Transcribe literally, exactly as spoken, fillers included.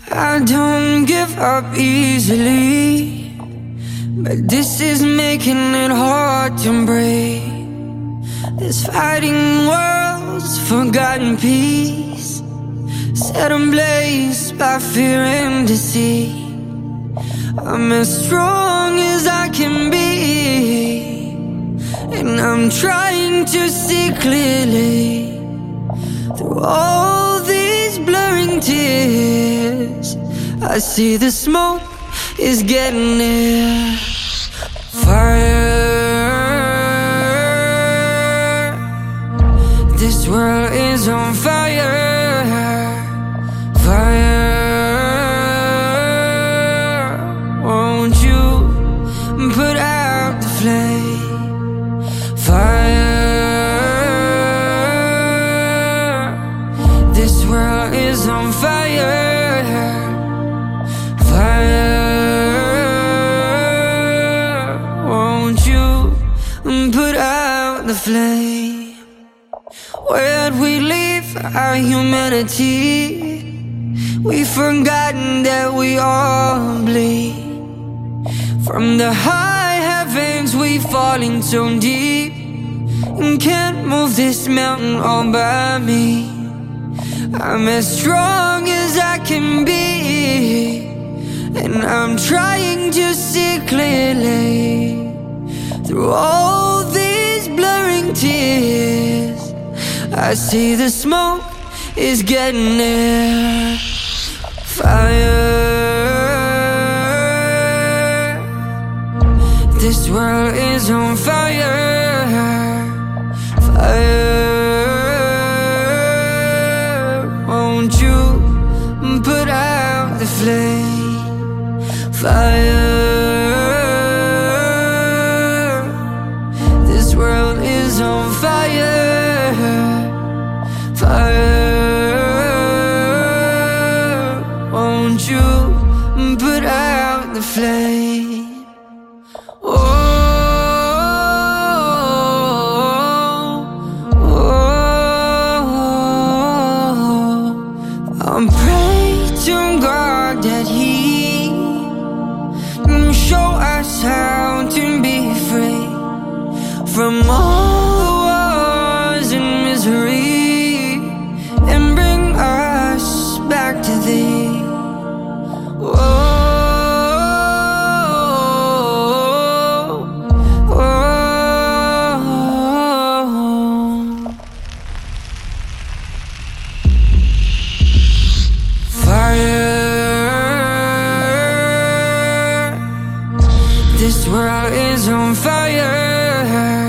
I don't give up easily, but this is making it hard to break. This fighting world's forgotten peace, set ablaze by fear and deceit. I'm as strong as I can be, and I'm trying to see clearly through all these blurring tears. I see the smoke is getting near. Fire, this world is on fire. Fire, won't you put out the flame? Fire, this world is on fire. Put out the flame. Where'd we leave our humanity? We've forgotten that we all bleed. From the high heavens we've fallen so deep, and can't move this mountain all by me. I'm as strong as I can be, and I'm trying to see clearly through all these blurring tears. I see the smoke is getting near. Fire, this world is on fire. Fire, won't you put out the flame? Fire, on fire. Fire, won't you put out the flame? Oh, oh, I'm praying to God that He show us how to be free from all and bring us back to Thee. Oh, oh, oh. Fire, this world is on fire.